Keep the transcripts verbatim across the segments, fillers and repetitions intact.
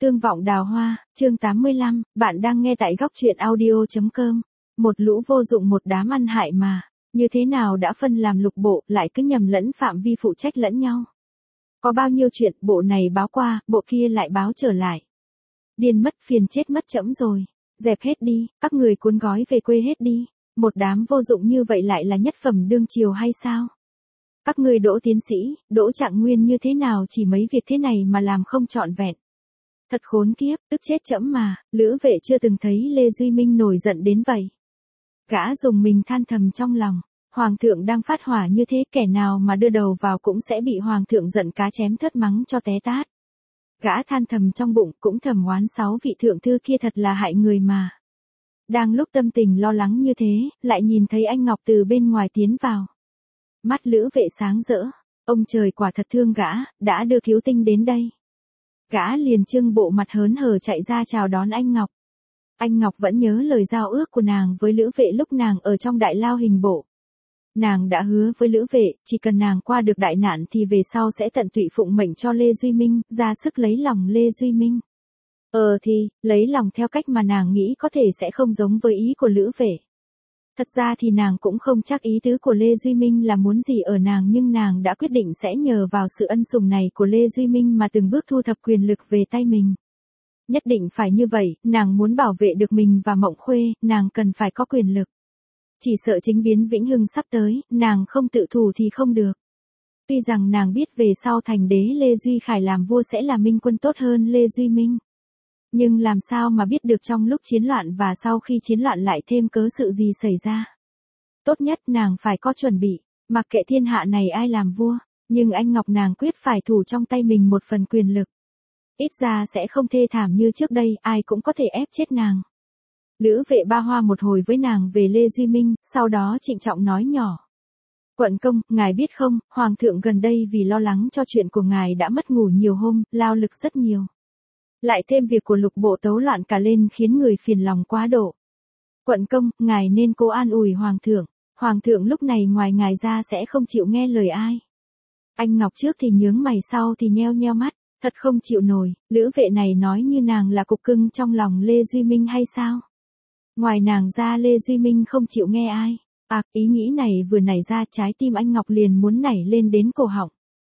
Tương vọng đào hoa, chương tám mươi lăm, bạn đang nghe tại góc truyện audio.com. Một lũ vô dụng, một đám ăn hại mà, như thế nào đã phân làm lục bộ, lại cứ nhầm lẫn phạm vi phụ trách lẫn nhau. Có bao nhiêu chuyện, bộ này báo qua, bộ kia lại báo trở lại. Điên mất, phiền chết mất chẫm rồi. Dẹp hết đi, các người cuốn gói về quê hết đi. Một đám vô dụng như vậy lại là nhất phẩm đương triều hay sao? Các người đỗ tiến sĩ, đỗ trạng nguyên như thế nào chỉ mấy việc thế này mà làm không trọn vẹn. Thật khốn kiếp, tức chết chẫm mà, Lữ Vệ chưa từng thấy Lê Duy Minh nổi giận đến vậy. Gã dùng mình than thầm trong lòng, Hoàng thượng đang phát hỏa như thế, kẻ nào mà đưa đầu vào cũng sẽ bị Hoàng thượng giận cá chém thớt mắng cho té tát. Gã than thầm trong bụng, cũng thầm oán sáu vị thượng thư kia thật là hại người mà. Đang lúc tâm tình lo lắng như thế, lại nhìn thấy anh Ngọc từ bên ngoài tiến vào. Mắt Lữ Vệ sáng rỡ, ông trời quả thật thương gã, đã đưa cứu tinh đến đây. Gã liền trưng bộ mặt hớn hở chạy ra chào đón anh Ngọc. Anh Ngọc vẫn nhớ lời giao ước của nàng với Lữ Vệ lúc nàng ở trong đại lao hình bộ. Nàng đã hứa với Lữ Vệ, chỉ cần nàng qua được đại nạn thì về sau sẽ tận tụy phụng mệnh cho Lê Duy Minh, ra sức lấy lòng Lê Duy Minh. Ờ thì, lấy lòng theo cách mà nàng nghĩ có thể sẽ không giống với ý của Lữ Vệ. Thật ra thì nàng cũng không chắc ý tứ của Lê Duy Minh là muốn gì ở nàng, nhưng nàng đã quyết định sẽ nhờ vào sự ân sủng này của Lê Duy Minh mà từng bước thu thập quyền lực về tay mình. Nhất định phải như vậy, nàng muốn bảo vệ được mình và Mộng Khuê, nàng cần phải có quyền lực. Chỉ sợ chính biến Vĩnh Hưng sắp tới, nàng không tự thủ thì không được. Tuy rằng nàng biết về sau thành đế Lê Duy Khải làm vua sẽ là minh quân tốt hơn Lê Duy Minh. Nhưng làm sao mà biết được trong lúc chiến loạn và sau khi chiến loạn lại thêm cớ sự gì xảy ra. Tốt nhất nàng phải có chuẩn bị, mặc kệ thiên hạ này ai làm vua, nhưng anh Ngọc nàng quyết phải thủ trong tay mình một phần quyền lực. Ít ra sẽ không thê thảm như trước đây, ai cũng có thể ép chết nàng. Lữ Vệ ba hoa một hồi với nàng về Lê Duy Minh, sau đó trịnh trọng nói nhỏ. Quận công, ngài biết không, Hoàng thượng gần đây vì lo lắng cho chuyện của ngài đã mất ngủ nhiều hôm, lao lực rất nhiều. Lại thêm việc của lục bộ tấu loạn cả lên khiến người phiền lòng quá độ. Quận công, ngài nên cố an ủi Hoàng thượng, Hoàng thượng lúc này ngoài ngài ra sẽ không chịu nghe lời ai. Anh Ngọc trước thì nhướng mày sau thì nheo nheo mắt, thật không chịu nổi, Lữ Vệ này nói như nàng là cục cưng trong lòng Lê Duy Minh hay sao? Ngoài nàng ra Lê Duy Minh không chịu nghe ai. À, ý nghĩ này vừa nảy ra trái tim anh Ngọc liền muốn nảy lên đến cổ họng.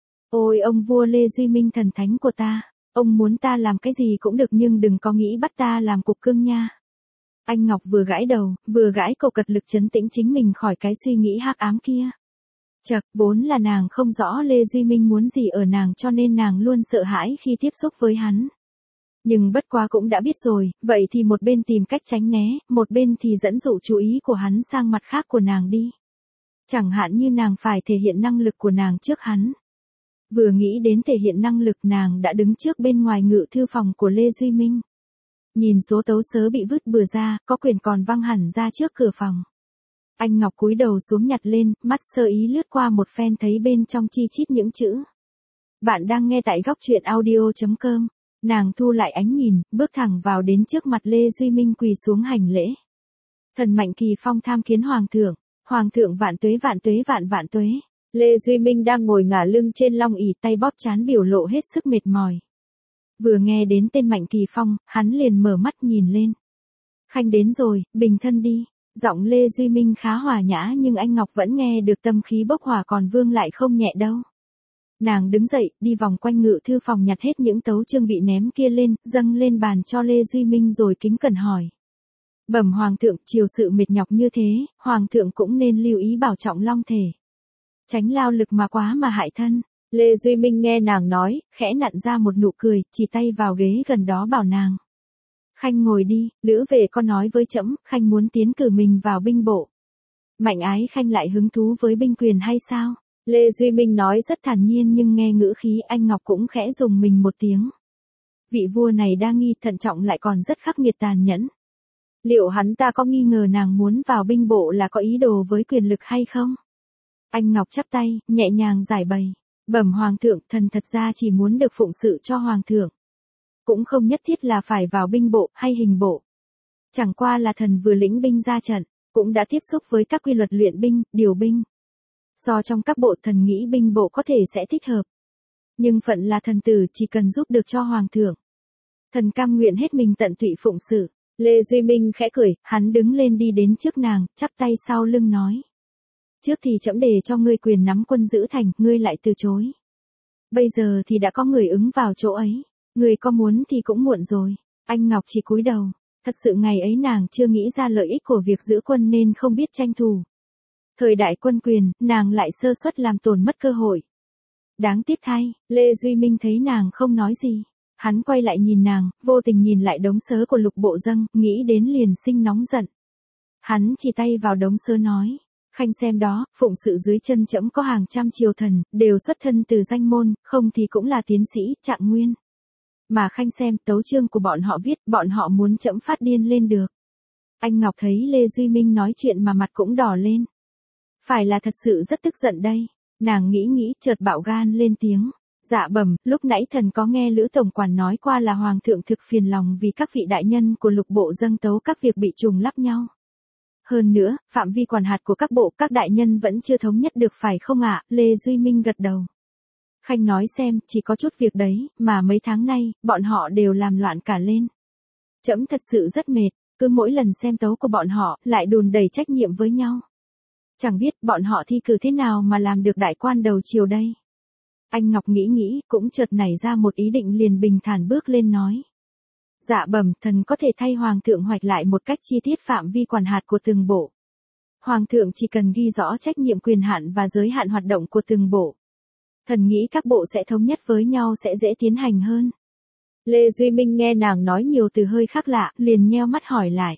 Ôi ông vua Lê Duy Minh thần thánh của ta, ông muốn ta làm cái gì cũng được nhưng đừng có nghĩ bắt ta làm cục cưng nha. Anh Ngọc vừa gãi đầu, vừa gãi cầu cật lực trấn tĩnh chính mình khỏi cái suy nghĩ hắc ám kia. Chật, vốn là nàng không rõ Lê Duy Minh muốn gì ở nàng cho nên nàng luôn sợ hãi khi tiếp xúc với hắn. Nhưng bất quá cũng đã biết rồi, vậy thì một bên tìm cách tránh né, một bên thì dẫn dụ chú ý của hắn sang mặt khác của nàng đi. Chẳng hạn như nàng phải thể hiện năng lực của nàng trước hắn. Vừa nghĩ đến thể hiện năng lực nàng đã đứng trước bên ngoài ngự thư phòng của Lê Duy Minh. Nhìn số tấu sớ bị vứt bừa ra, có quyển còn văng hẳn ra trước cửa phòng. Anh Ngọc cúi đầu xuống nhặt lên, mắt sơ ý lướt qua một phen thấy bên trong chi chít những chữ. Bạn đang nghe tại góc truyện audio.com. Nàng thu lại ánh nhìn, bước thẳng vào đến trước mặt Lê Duy Minh quỳ xuống hành lễ. Thần Mạnh Kỳ Phong tham kiến Hoàng thượng, Hoàng thượng vạn tuế vạn tuế vạn vạn tuế. Lê Duy Minh đang ngồi ngả lưng trên long ỷ, tay bóp trán biểu lộ hết sức mệt mỏi. Vừa nghe đến tên Mạnh Kỳ Phong, hắn liền mở mắt nhìn lên. Khanh đến rồi, bình thân đi. Giọng Lê Duy Minh khá hòa nhã nhưng anh Ngọc vẫn nghe được tâm khí bốc hỏa, còn vương lại không nhẹ đâu. Nàng đứng dậy, đi vòng quanh ngự thư phòng nhặt hết những tấu chương bị ném kia lên, dâng lên bàn cho Lê Duy Minh rồi kính cẩn hỏi. Bẩm Hoàng thượng, triều sự mệt nhọc như thế, Hoàng thượng cũng nên lưu ý bảo trọng long thể. Tránh lao lực mà quá mà hại thân. Lê Duy Minh nghe nàng nói, khẽ nặn ra một nụ cười, chỉ tay vào ghế gần đó bảo nàng. Khanh ngồi đi, Lữ Vệ có nói với trẫm, Khanh muốn tiến cử mình vào binh bộ. Mạnh ái Khanh lại hứng thú với binh quyền hay sao? Lê Duy Minh nói rất thản nhiên nhưng nghe ngữ khí anh Ngọc cũng khẽ dùng mình một tiếng. Vị vua này đa nghi thận trọng lại còn rất khắc nghiệt tàn nhẫn. Liệu hắn ta có nghi ngờ nàng muốn vào binh bộ là có ý đồ với quyền lực hay không? Anh Ngọc chắp tay, nhẹ nhàng giải bày. Bẩm Hoàng thượng, thần thật ra chỉ muốn được phụng sự cho Hoàng thượng. Cũng không nhất thiết là phải vào binh bộ hay hình bộ. Chẳng qua là thần vừa lĩnh binh ra trận, cũng đã tiếp xúc với các quy luật luyện binh, điều binh. Do trong các bộ thần nghĩ binh bộ có thể sẽ thích hợp. Nhưng phận là thần tử chỉ cần giúp được cho Hoàng thượng. Thần cam nguyện hết mình tận tụy phụng sự. Lê Duy Minh khẽ cười, hắn đứng lên đi đến trước nàng, chắp tay sau lưng nói. Trước thì trẫm để cho ngươi quyền nắm quân giữ thành, ngươi lại từ chối. Bây giờ thì đã có người ứng vào chỗ ấy, ngươi có muốn thì cũng muộn rồi. Anh Ngọc chỉ cúi đầu, thật sự ngày ấy nàng chưa nghĩ ra lợi ích của việc giữ quân nên không biết tranh thủ. Thời đại quân quyền, nàng lại sơ suất làm tổn mất cơ hội. Đáng tiếc thay, Lê Duy Minh thấy nàng không nói gì. Hắn quay lại nhìn nàng, vô tình nhìn lại đống sớ của Lục Bộ Dâng, nghĩ đến liền sinh nóng giận. Hắn chỉ tay vào đống sớ nói, khanh xem đó, phụng sự dưới chân trẫm có hàng trăm triều thần, đều xuất thân từ danh môn, không thì cũng là tiến sĩ, trạng nguyên. Mà khanh xem, tấu chương của bọn họ viết, bọn họ muốn trẫm phát điên lên được. Anh Ngọc thấy Lê Duy Minh nói chuyện mà mặt cũng đỏ lên. Phải là thật sự rất tức giận đây. Nàng nghĩ nghĩ, chợt bạo gan lên tiếng. Dạ bẩm, lúc nãy thần có nghe Lữ Tổng Quản nói qua là Hoàng thượng thực phiền lòng vì các vị đại nhân của Lục Bộ dâng tấu các việc bị trùng lắp nhau. Hơn nữa, phạm vi quản hạt của các bộ các đại nhân vẫn chưa thống nhất được phải không ạ? Lê Duy Minh gật đầu. Khanh nói xem, chỉ có chút việc đấy, mà mấy tháng nay, bọn họ đều làm loạn cả lên. Trẫm thật sự rất mệt, cứ mỗi lần xem tấu của bọn họ, lại đùn đầy trách nhiệm với nhau. Chẳng biết bọn họ thi cử thế nào mà làm được đại quan đầu triều đây. Anh Ngọc nghĩ nghĩ, cũng chợt nảy ra một ý định liền bình thản bước lên nói. Dạ bẩm, thần có thể thay Hoàng thượng hoạch lại một cách chi tiết phạm vi quản hạt của từng bộ. Hoàng thượng chỉ cần ghi rõ trách nhiệm quyền hạn và giới hạn hoạt động của từng bộ. Thần nghĩ các bộ sẽ thống nhất với nhau sẽ dễ tiến hành hơn. Lê Duy Minh nghe nàng nói nhiều từ hơi khác lạ, liền nheo mắt hỏi lại.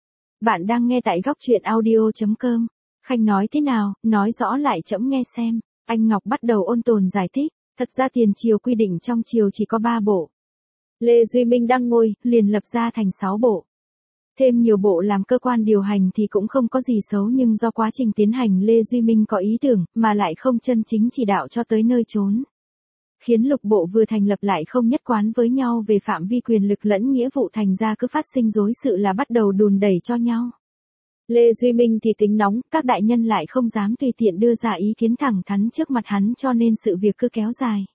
Bạn đang nghe tại góc truyện audio chấm com. Khanh nói thế nào, nói rõ lại trẫm nghe xem. Anh Ngọc bắt đầu ôn tồn giải thích, thật ra tiền triều quy định trong triều chỉ có ba bộ. Lê Duy Minh đăng ngôi, liền lập ra thành sáu bộ. Thêm nhiều bộ làm cơ quan điều hành thì cũng không có gì xấu nhưng do quá trình tiến hành Lê Duy Minh có ý tưởng, mà lại không chân chính chỉ đạo cho tới nơi chốn. Khiến lục bộ vừa thành lập lại không nhất quán với nhau về phạm vi quyền lực lẫn nghĩa vụ thành ra cứ phát sinh rối sự là bắt đầu đùn đẩy cho nhau. Lê Duy Minh thì tính nóng, các đại nhân lại không dám tùy tiện đưa ra ý kiến thẳng thắn trước mặt hắn cho nên sự việc cứ kéo dài.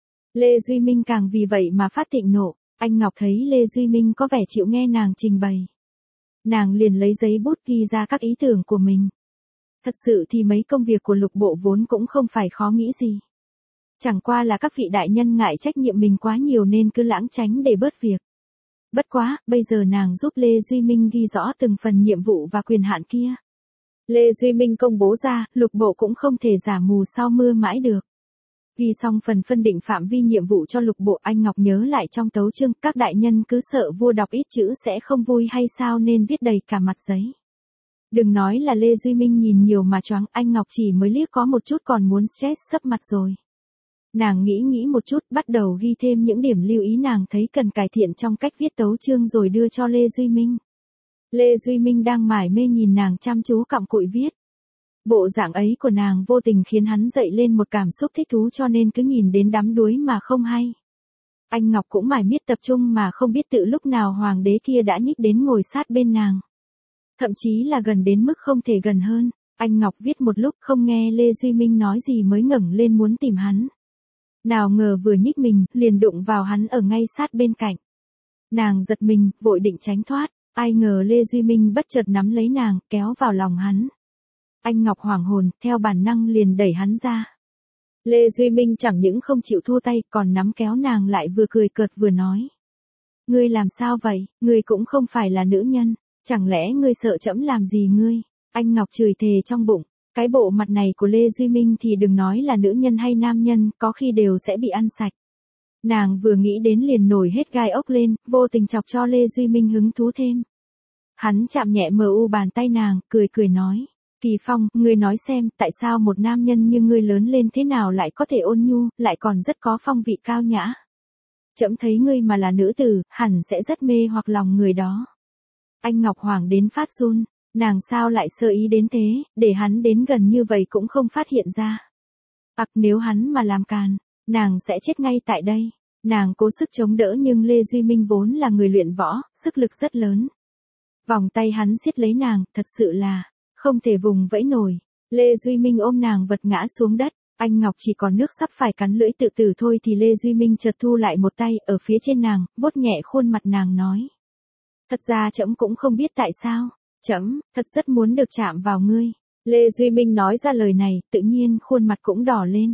Lê Duy Minh càng vì vậy mà phát thịnh nộ, anh Ngọc thấy Lê Duy Minh có vẻ chịu nghe nàng trình bày. Nàng liền lấy giấy bút ghi ra các ý tưởng của mình. Thật sự thì mấy công việc của lục bộ vốn cũng không phải khó nghĩ gì. Chẳng qua là các vị đại nhân ngại trách nhiệm mình quá nhiều nên cứ lãng tránh để bớt việc. Bất quá, bây giờ nàng giúp Lê Duy Minh ghi rõ từng phần nhiệm vụ và quyền hạn kia. Lê Duy Minh công bố ra, lục bộ cũng không thể giả mù sau mưa mãi được. Ghi xong phần phân định phạm vi nhiệm vụ cho lục bộ, anh Ngọc nhớ lại trong tấu chương, các đại nhân cứ sợ vua đọc ít chữ sẽ không vui hay sao nên viết đầy cả mặt giấy. Đừng nói là Lê Duy Minh nhìn nhiều mà choáng, anh Ngọc chỉ mới liếc có một chút còn muốn stress sấp mặt rồi. Nàng nghĩ nghĩ một chút, bắt đầu ghi thêm những điểm lưu ý nàng thấy cần cải thiện trong cách viết tấu chương rồi đưa cho Lê Duy Minh. Lê Duy Minh đang mải mê nhìn nàng chăm chú cặm cụi viết. Bộ dạng ấy của nàng vô tình khiến hắn dậy lên một cảm xúc thích thú cho nên cứ nhìn đến đắm đuối mà không hay. Anh Ngọc cũng mải miết tập trung mà không biết tự lúc nào hoàng đế kia đã nhích đến ngồi sát bên nàng. Thậm chí là gần đến mức không thể gần hơn. Anh Ngọc viết một lúc không nghe Lê Duy Minh nói gì mới ngẩng lên muốn tìm hắn. Nào ngờ vừa nhích mình, liền đụng vào hắn ở ngay sát bên cạnh. Nàng giật mình, vội định tránh thoát, ai ngờ Lê Duy Minh bất chợt nắm lấy nàng, kéo vào lòng hắn. Anh Ngọc hoảng hồn, theo bản năng liền đẩy hắn ra. Lê Duy Minh chẳng những không chịu thua tay, còn nắm kéo nàng lại vừa cười cợt vừa nói. Ngươi làm sao vậy, ngươi cũng không phải là nữ nhân, chẳng lẽ ngươi sợ trẫm làm gì ngươi? Anh Ngọc chửi thề trong bụng. Cái bộ mặt này của Lê Duy Minh thì đừng nói là nữ nhân hay nam nhân, có khi đều sẽ bị ăn sạch. Nàng vừa nghĩ đến liền nổi hết gai ốc lên, vô tình chọc cho Lê Duy Minh hứng thú thêm. Hắn chạm nhẹ mờ u bàn tay nàng, cười cười nói. Kỳ Phong, ngươi nói xem, tại sao một nam nhân như ngươi lớn lên thế nào lại có thể ôn nhu, lại còn rất có phong vị cao nhã. Trẫm thấy ngươi mà là nữ tử, hẳn sẽ rất mê hoặc lòng người đó. Anh Ngọc Hoàng đến phát run. Nàng sao lại sơ ý đến thế, để hắn đến gần như vậy cũng không phát hiện ra. Ặc nếu hắn mà làm càn, nàng sẽ chết ngay tại đây. Nàng cố sức chống đỡ nhưng Lê Duy Minh vốn là người luyện võ, sức lực rất lớn. Vòng tay hắn siết lấy nàng, thật sự là, không thể vùng vẫy nổi. Lê Duy Minh ôm nàng vật ngã xuống đất, Anh Ngọc chỉ còn nước sắp phải cắn lưỡi tự tử thôi thì Lê Duy Minh chợt thu lại một tay ở phía trên nàng, vuốt nhẹ khuôn mặt nàng nói. Thật ra trẫm cũng không biết tại sao, trẫm thật rất muốn được chạm vào ngươi. Lê Duy Minh nói ra lời này, tự nhiên khuôn mặt cũng đỏ lên.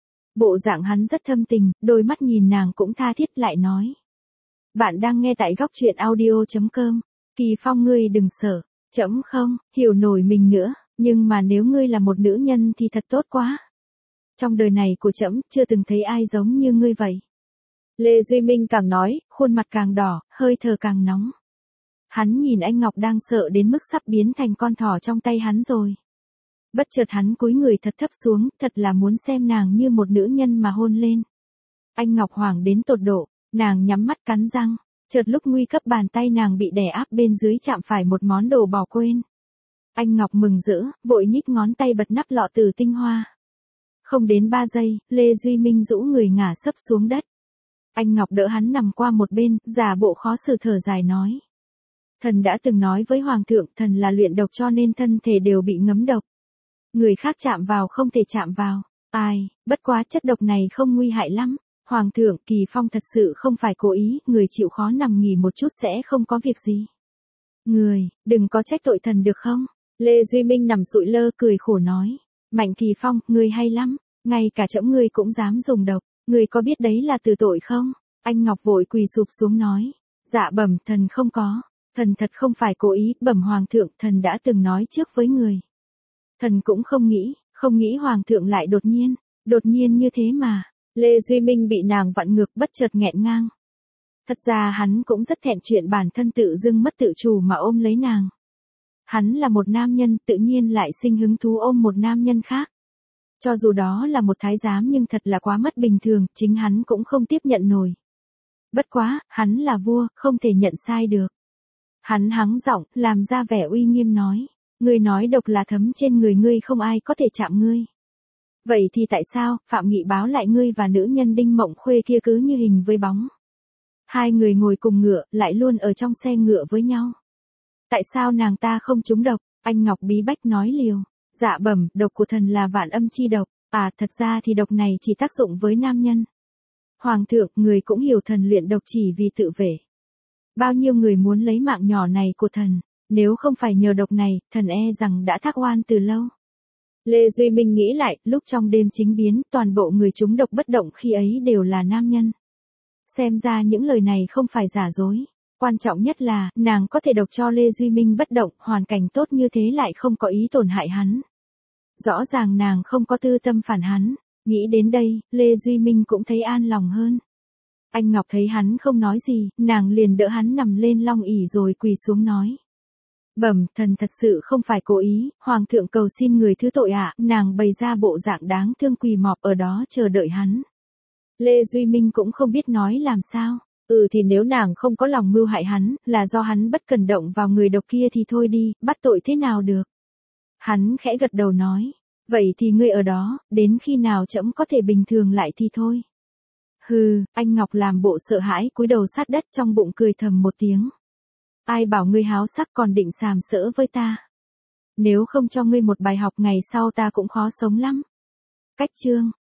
Bộ dạng hắn rất thâm tình, đôi mắt nhìn nàng cũng tha thiết lại nói. Bạn đang nghe tại góc truyện audio chấm com. Kỳ Phong ngươi đừng sợ, trẫm không hiểu nổi mình nữa, nhưng mà nếu ngươi là một nữ nhân thì thật tốt quá. Trong đời này của trẫm chưa từng thấy ai giống như ngươi vậy. Lê Duy Minh càng nói, khuôn mặt càng đỏ, hơi thở càng nóng. Hắn nhìn anh Ngọc đang sợ đến mức sắp biến thành con thỏ trong tay hắn rồi. Bất chợt hắn cúi người thật thấp xuống, thật là muốn xem nàng như một nữ nhân mà hôn lên. Anh Ngọc hoảng đến tột độ, nàng nhắm mắt cắn răng, chợt lúc nguy cấp bàn tay nàng bị đè áp bên dưới chạm phải một món đồ bỏ quên. Anh Ngọc mừng rỡ, vội nhích ngón tay bật nắp lọ tử tinh hoa. Không đến ba giây, Lê Duy Minh rũ người ngả sấp xuống đất. Anh Ngọc đỡ hắn nằm qua một bên, giả bộ khó xử thở dài nói. Thần đã từng nói với Hoàng thượng thần là luyện độc cho nên thân thể đều bị ngấm độc. Người khác chạm vào không thể chạm vào. Ai, bất quá chất độc này không nguy hại lắm. Hoàng thượng, Kỳ Phong thật sự không phải cố ý, người chịu khó nằm nghỉ một chút sẽ không có việc gì. Người, đừng có trách tội thần được không? Lê Duy Minh nằm sụi lơ cười khổ nói. Mạnh Kỳ Phong, người hay lắm, ngay cả trẫm ngươi cũng dám dùng độc, người có biết đấy là từ tội không? Anh Ngọc vội quỳ sụp xuống nói. Dạ bẩm, thần không có, thần thật không phải cố ý, bẩm Hoàng thượng, thần đã từng nói trước với người. Thần cũng không nghĩ, không nghĩ Hoàng thượng lại đột nhiên, đột nhiên như thế mà. Lê Duy Minh bị nàng vặn ngược bất chợt nghẹn ngang. Thật ra hắn cũng rất thẹn chuyện bản thân tự dưng mất tự chủ mà ôm lấy nàng. Hắn là một nam nhân tự nhiên lại sinh hứng thú ôm một nam nhân khác. Cho dù đó là một thái giám nhưng thật là quá mất bình thường, chính hắn cũng không tiếp nhận nổi. Bất quá, hắn là vua, không thể nhận sai được. Hắn hắng giọng, làm ra vẻ uy nghiêm nói. Ngươi nói độc là thấm trên người ngươi không ai có thể chạm ngươi. Vậy thì tại sao, Phạm Nghị báo lại ngươi và nữ nhân Đinh Mộng Khuê kia cứ như hình với bóng. Hai người ngồi cùng ngựa, lại luôn ở trong xe ngựa với nhau. Tại sao nàng ta không trúng độc? Anh Ngọc bí bách nói liều. Dạ bẩm, độc của thần là vạn âm chi độc. À, thật ra thì độc này chỉ tác dụng với nam nhân. Hoàng thượng, người cũng hiểu thần luyện độc chỉ vì tự vệ. Bao nhiêu người muốn lấy mạng nhỏ này của thần. Nếu không phải nhờ độc này, thần e rằng đã thác oan từ lâu. Lê Duy Minh nghĩ lại, lúc trong đêm chính biến, toàn bộ người trúng độc bất động khi ấy đều là nam nhân. Xem ra những lời này không phải giả dối. Quan trọng nhất là, nàng có thể độc cho Lê Duy Minh bất động, hoàn cảnh tốt như thế lại không có ý tổn hại hắn. Rõ ràng nàng không có tư tâm phản hắn. Nghĩ đến đây, Lê Duy Minh cũng thấy an lòng hơn. Anh Ngọc thấy hắn không nói gì, nàng liền đỡ hắn nằm lên long ỷ rồi quỳ xuống nói. Bẩm, thần thật sự không phải cố ý, Hoàng thượng cầu xin người thứ tội ạ, nàng bày ra bộ dạng đáng thương quỳ mọp ở đó chờ đợi hắn. Lê Duy Minh cũng không biết nói làm sao, ừ thì nếu nàng không có lòng mưu hại hắn, là do hắn bất cẩn động vào người độc kia thì thôi đi, bắt tội thế nào được. Hắn khẽ gật đầu nói, vậy thì ngươi ở đó, đến khi nào trẫm có thể bình thường lại thì thôi. Hừ, anh Ngọc làm bộ sợ hãi cúi đầu sát đất trong bụng cười thầm một tiếng. Ai bảo ngươi háo sắc còn định sàm sỡ với ta. Nếu không cho ngươi một bài học ngày sau ta cũng khó sống lắm. Cách chương